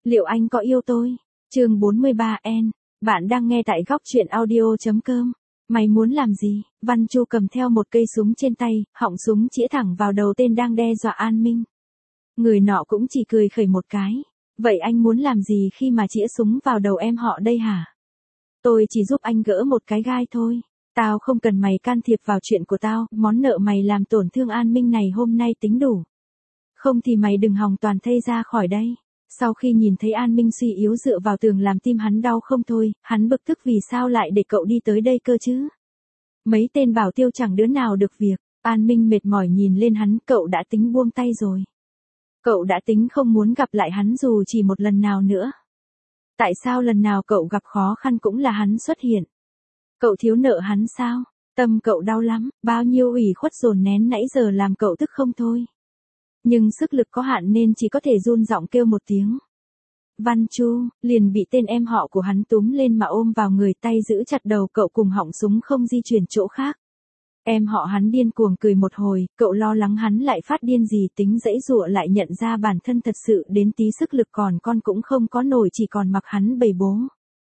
Liệu anh có yêu tôi? Chương 43 N. Bạn đang nghe tại góc truyện audio.com. Mày muốn làm gì? Văn Chu cầm theo một cây súng trên tay, họng súng chĩa thẳng vào đầu tên đang đe dọa An Minh. Người nọ cũng chỉ cười khẩy một cái. Vậy anh muốn làm gì khi mà chĩa súng vào đầu em họ đây hả? Tôi chỉ giúp anh gỡ một cái gai thôi. Tao không cần mày can thiệp vào chuyện của tao, món nợ mày làm tổn thương An Minh này hôm nay tính đủ. Không thì mày đừng hòng toàn thây ra khỏi đây. Sau khi nhìn thấy An Minh suy yếu dựa vào tường làm tim hắn đau không thôi, hắn bực tức vì sao lại để cậu đi tới đây cơ chứ. Mấy tên bảo tiêu chẳng đứa nào được việc, An Minh mệt mỏi nhìn lên hắn, cậu đã tính buông tay rồi. Cậu đã tính không muốn gặp lại hắn dù chỉ một lần nào nữa. Tại sao lần nào cậu gặp khó khăn cũng là hắn xuất hiện? Cậu thiếu nợ hắn sao? Tâm cậu đau lắm, bao nhiêu ủy khuất dồn nén nãy giờ làm cậu tức không thôi. Nhưng sức lực có hạn nên chỉ có thể run giọng kêu một tiếng. Văn Chu, liền bị tên em họ của hắn túm lên mà ôm vào người, tay giữ chặt đầu cậu cùng họng súng không di chuyển chỗ khác. Em họ hắn điên cuồng cười một hồi, cậu lo lắng hắn lại phát điên gì, tính dãy dụa lại nhận ra bản thân thật sự đến tí sức lực còn con cũng không có nổi, chỉ còn mặc hắn bầy bố.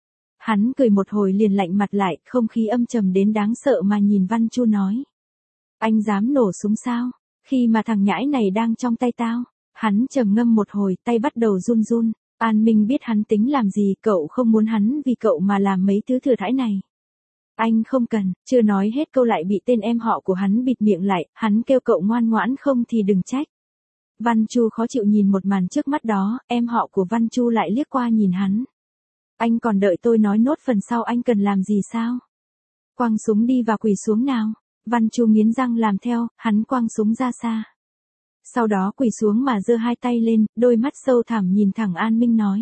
Hắn cười một hồi liền lạnh mặt lại, không khí âm trầm đến đáng sợ mà nhìn Văn Chu nói. Anh dám nổ súng sao? Khi mà thằng nhãi này đang trong tay tao. Hắn trầm ngâm một hồi, tay bắt đầu run run. An Minh biết hắn tính làm gì, cậu không muốn hắn vì cậu mà làm mấy thứ thừa thãi này. Anh không cần, chưa nói hết câu lại bị tên em họ của hắn bịt miệng lại, hắn kêu cậu ngoan ngoãn không thì đừng trách. Văn Chu khó chịu nhìn một màn trước mắt đó, em họ của Văn Chu lại liếc qua nhìn hắn. Anh còn đợi tôi nói nốt phần sau anh cần làm gì sao? Quăng súng đi và quỳ xuống nào. Văn Chu nghiến răng làm theo, hắn quăng súng ra xa. Sau đó quỳ xuống mà giơ hai tay lên, đôi mắt sâu thẳm nhìn thẳng An Minh nói.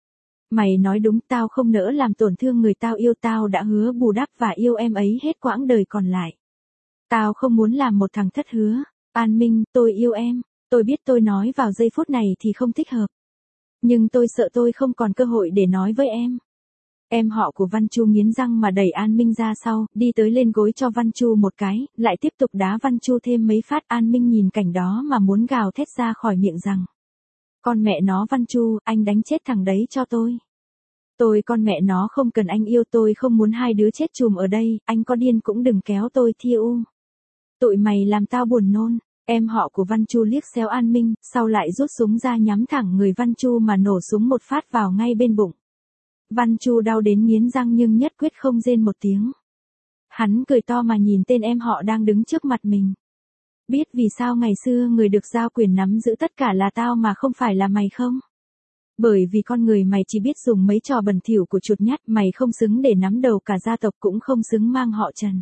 Mày nói đúng, tao không nỡ làm tổn thương người tao yêu, tao đã hứa bù đắp và yêu em ấy hết quãng đời còn lại. Tao không muốn làm một thằng thất hứa. An Minh, tôi yêu em, tôi biết tôi nói vào giây phút này thì không thích hợp. Nhưng tôi sợ tôi không còn cơ hội để nói với em. Em họ của Văn Chu nghiến răng mà đẩy An Minh ra sau, đi tới lên gối cho Văn Chu một cái, lại tiếp tục đá Văn Chu thêm mấy phát. An Minh nhìn cảnh đó mà muốn gào thét ra khỏi miệng rằng. Con mẹ nó Văn Chu, anh đánh chết thằng đấy cho tôi. Tôi con mẹ nó không cần anh yêu, tôi không muốn hai đứa chết chùm ở đây, anh có điên cũng đừng kéo tôi thiêu. Tụi mày làm tao buồn nôn. Em họ của Văn Chu liếc xéo An Minh, sau lại rút súng ra nhắm thẳng người Văn Chu mà nổ súng một phát vào ngay bên bụng. Văn Chu đau đến nghiến răng nhưng nhất quyết không rên một tiếng. Hắn cười to mà nhìn tên em họ đang đứng trước mặt mình. Biết vì sao ngày xưa người được giao quyền nắm giữ tất cả là tao mà không phải là mày không? Bởi vì con người mày chỉ biết dùng mấy trò bẩn thỉu của chuột nhắt, mày không xứng để nắm đầu cả gia tộc, cũng không xứng mang họ Trần.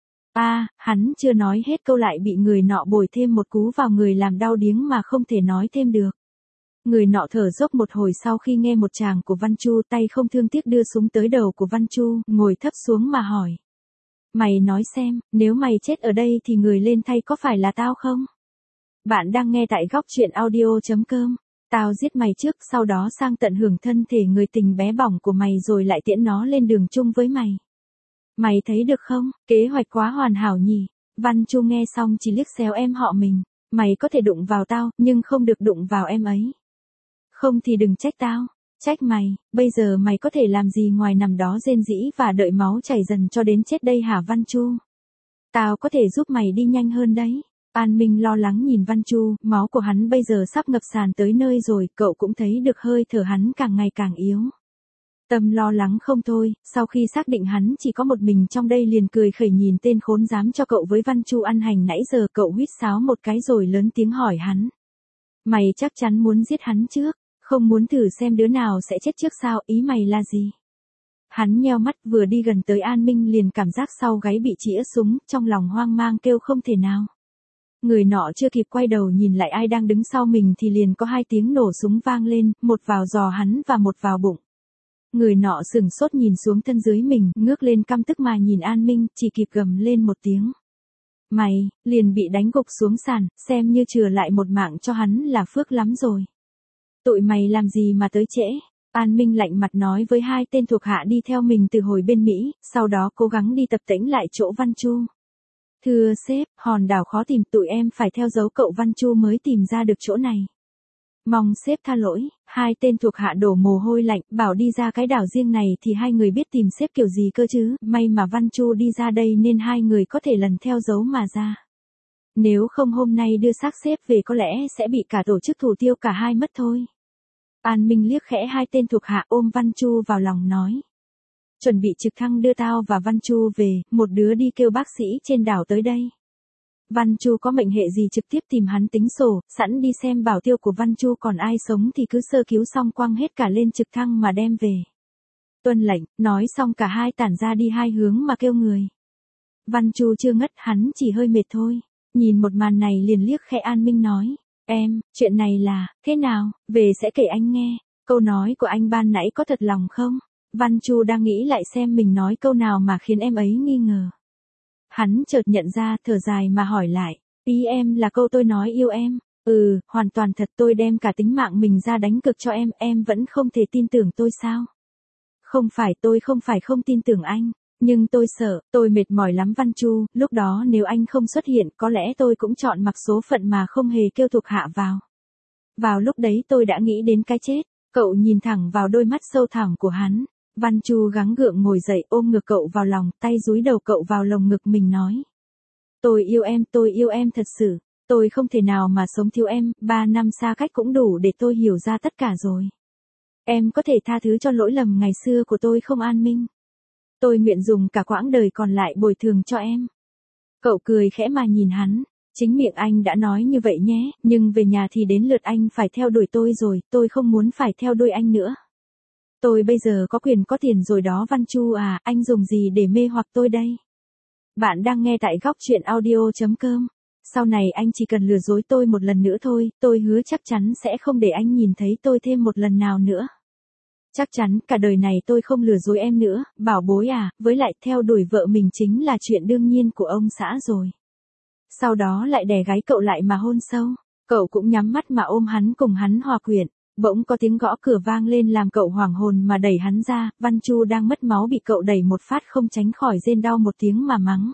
Hắn chưa nói hết câu lại bị người nọ bồi thêm một cú vào người làm đau điếng mà không thể nói thêm được. Người nọ thở dốc một hồi sau khi nghe một tràng của Văn Chu, tay không thương tiếc đưa súng tới đầu của Văn Chu, ngồi thấp xuống mà hỏi. Mày nói xem, nếu mày chết ở đây thì người lên thay có phải là tao không? Bạn đang nghe tại góc truyện audio.com. Tao giết mày trước, sau đó sang tận hưởng thân thể người tình bé bỏng của mày rồi lại tiễn nó lên đường chung với mày. Mày thấy được không? Kế hoạch quá hoàn hảo nhỉ? Văn Chu nghe xong chỉ liếc xéo em họ mình. Mày có thể đụng vào tao, nhưng không được đụng vào em ấy. Không thì đừng trách tao. Trách mày, bây giờ mày có thể làm gì ngoài nằm đó rên rỉ và đợi máu chảy dần cho đến chết đây hả Văn Chu? Tao có thể giúp mày đi nhanh hơn đấy. An Minh lo lắng nhìn Văn Chu, máu của hắn bây giờ sắp ngập sàn tới nơi rồi, cậu cũng thấy được hơi thở hắn càng ngày càng yếu. Tâm lo lắng không thôi, sau khi xác định hắn chỉ có một mình trong đây liền cười khẩy nhìn tên khốn dám cho cậu với Văn Chu ăn hành nãy giờ, cậu huýt sáo một cái rồi lớn tiếng hỏi hắn. Mày chắc chắn muốn giết hắn trước, không muốn thử xem đứa nào sẽ chết trước sao, ý mày là gì? Hắn nheo mắt vừa đi gần tới An Minh liền cảm giác sau gáy bị chĩa súng, trong lòng hoang mang kêu không thể nào. Người nọ chưa kịp quay đầu nhìn lại ai đang đứng sau mình thì liền có hai tiếng nổ súng vang lên, một vào giò hắn và một vào bụng. Người nọ sừng sốt nhìn xuống thân dưới mình, ngước lên căm tức mà nhìn An Minh, chỉ kịp gầm lên một tiếng. Mày, liền bị đánh gục xuống sàn, xem như chừa lại một mạng cho hắn là phước lắm rồi. Tụi mày làm gì mà tới trễ? An Minh lạnh mặt nói với hai tên thuộc hạ đi theo mình từ hồi bên Mỹ, sau đó cố gắng đi tập tễnh lại chỗ Văn Chu. Thưa sếp, hòn đảo khó tìm, tụi em phải theo dấu cậu Văn Chu mới tìm ra được chỗ này. Mong sếp tha lỗi, hai tên thuộc hạ đổ mồ hôi lạnh, bảo đi ra cái đảo riêng này thì hai người biết tìm sếp kiểu gì cơ chứ, may mà Văn Chu đi ra đây nên hai người có thể lần theo dấu mà ra. Nếu không hôm nay đưa xác sếp về có lẽ sẽ bị cả tổ chức thủ tiêu cả hai mất thôi. An Minh liếc khẽ hai tên thuộc hạ ôm Văn Chu vào lòng nói. Chuẩn bị trực thăng đưa tao và Văn Chu về, một đứa đi kêu bác sĩ trên đảo tới đây. Văn Chu có mệnh hệ gì trực tiếp tìm hắn tính sổ, sẵn đi xem bảo tiêu của Văn Chu còn ai sống thì cứ sơ cứu xong quăng hết cả lên trực thăng mà đem về. Tuân lệnh, nói xong cả hai tản ra đi hai hướng mà kêu người. Văn Chu chưa ngất, hắn chỉ hơi mệt thôi. Nhìn một màn này liền liếc khẽ An Minh nói. Em, chuyện này là, thế nào, về sẽ kể anh nghe. Câu nói của anh ban nãy có thật lòng không? Văn Chu đang nghĩ lại xem mình nói câu nào mà khiến em ấy nghi ngờ. Hắn chợt nhận ra, thở dài mà hỏi lại. Ý em là câu tôi nói yêu em. Hoàn toàn thật, tôi đem cả tính mạng mình ra đánh cược cho em vẫn không thể tin tưởng tôi sao? Không phải tôi không tin tưởng anh. Nhưng tôi sợ, tôi mệt mỏi lắm Văn Chu, lúc đó nếu anh không xuất hiện có lẽ tôi cũng chọn mặc số phận mà không hề kêu thuộc hạ vào. Vào lúc đấy tôi đã nghĩ đến cái chết. Cậu nhìn thẳng vào đôi mắt sâu thẳm của hắn. Văn Chu gắng gượng ngồi dậy ôm ngực cậu vào lòng, tay dúi đầu cậu vào lồng ngực mình nói. Tôi yêu em thật sự, tôi không thể nào mà sống thiếu em, 3 năm xa cách cũng đủ để tôi hiểu ra tất cả rồi. Em có thể tha thứ cho lỗi lầm ngày xưa của tôi không An Minh? Tôi nguyện dùng cả quãng đời còn lại bồi thường cho em. Cậu cười khẽ mà nhìn hắn, chính miệng anh đã nói như vậy nhé, nhưng về nhà thì đến lượt anh phải theo đuổi tôi rồi, tôi không muốn phải theo đuổi anh nữa. Tôi bây giờ có quyền có tiền rồi đó Văn Chu à, anh dùng gì để mê hoặc tôi đây? Bạn đang nghe tại góc truyện audio.com. Sau này anh chỉ cần lừa dối tôi một lần nữa thôi, tôi hứa chắc chắn sẽ không để anh nhìn thấy tôi thêm một lần nào nữa. Chắc chắn cả đời này tôi không lừa dối em nữa, bảo bối à, với lại theo đuổi vợ mình chính là chuyện đương nhiên của ông xã rồi. Sau đó lại đè gáy cậu lại mà hôn sâu, cậu cũng nhắm mắt mà ôm hắn cùng hắn hòa quyện. Bỗng có tiếng gõ cửa vang lên làm cậu hoảng hồn mà đẩy hắn ra, Văn Chu đang mất máu bị cậu đẩy một phát không tránh khỏi rên đau một tiếng mà mắng.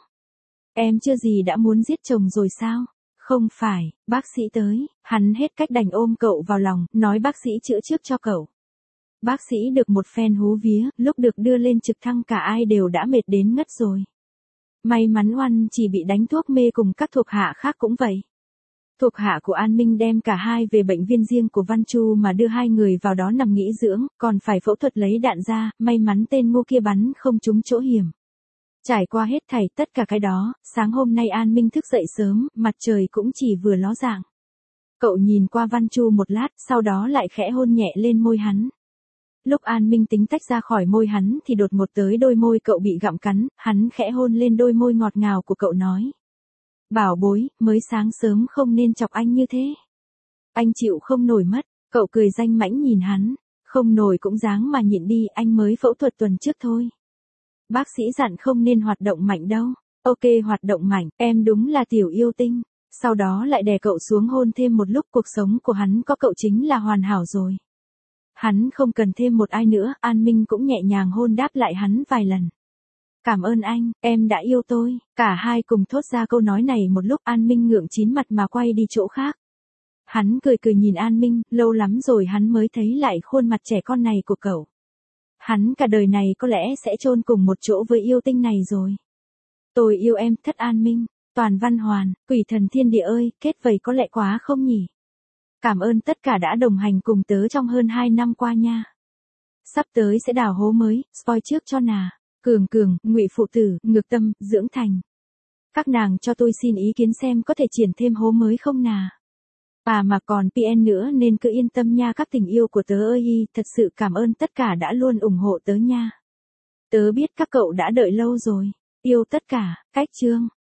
Em chưa gì đã muốn giết chồng rồi sao? Không phải, bác sĩ tới, hắn hết cách đành ôm cậu vào lòng, nói bác sĩ chữa trước cho cậu. Bác sĩ được một phen hú vía, lúc được đưa lên trực thăng cả ai đều đã mệt đến ngất rồi. May mắn Oan chỉ bị đánh thuốc mê cùng các thuộc hạ khác cũng vậy. Thuộc hạ của An Minh đem cả hai về bệnh viện riêng của Văn Chu mà đưa hai người vào đó nằm nghỉ dưỡng, còn phải phẫu thuật lấy đạn ra, may mắn tên ngu kia bắn không trúng chỗ hiểm. Trải qua hết thảy tất cả cái đó, sáng hôm nay An Minh thức dậy sớm, mặt trời cũng chỉ vừa ló dạng. Cậu nhìn qua Văn Chu một lát, sau đó lại khẽ hôn nhẹ lên môi hắn. Lúc An Minh tính tách ra khỏi môi hắn thì đột ngột tới đôi môi cậu bị gặm cắn, hắn khẽ hôn lên đôi môi ngọt ngào của cậu nói. Bảo bối, mới sáng sớm không nên chọc anh như thế. Anh chịu không nổi mất, cậu cười danh mãnh nhìn hắn, không nổi cũng dáng mà nhịn đi, anh mới phẫu thuật tuần trước thôi. Bác sĩ dặn không nên hoạt động mạnh đâu. Ok hoạt động mạnh, em đúng là tiểu yêu tinh. Sau đó lại đè cậu xuống hôn thêm một lúc, cuộc sống của hắn có cậu chính là hoàn hảo rồi. Hắn không cần thêm một ai nữa, An Minh cũng nhẹ nhàng hôn đáp lại hắn vài lần. Cảm ơn anh, em đã yêu tôi. Cả hai cùng thốt ra câu nói này một lúc, An Minh ngượng chín mặt mà quay đi chỗ khác. Hắn cười cười nhìn An Minh, lâu lắm rồi hắn mới thấy lại khuôn mặt trẻ con này của cậu. Hắn cả đời này có lẽ sẽ chôn cùng một chỗ với yêu tinh này rồi. Tôi yêu em, thất An Minh, toàn văn hoàn, quỷ thần thiên địa ơi, kết vầy có lẽ quá không nhỉ? Cảm ơn tất cả đã đồng hành cùng tớ trong hơn 2 năm qua nha. Sắp tới sẽ đào hố mới, spoil trước cho nà. Cường, Ngụy phụ tử, Ngược Tâm, Dưỡng Thành. Các nàng cho tôi xin ý kiến xem có thể triển thêm hố mới không nà. Mà còn PN nữa nên cứ yên tâm nha các tình yêu của tớ ơi, thật sự cảm ơn tất cả đã luôn ủng hộ tớ nha. Tớ biết các cậu đã đợi lâu rồi. Yêu tất cả, cách chương.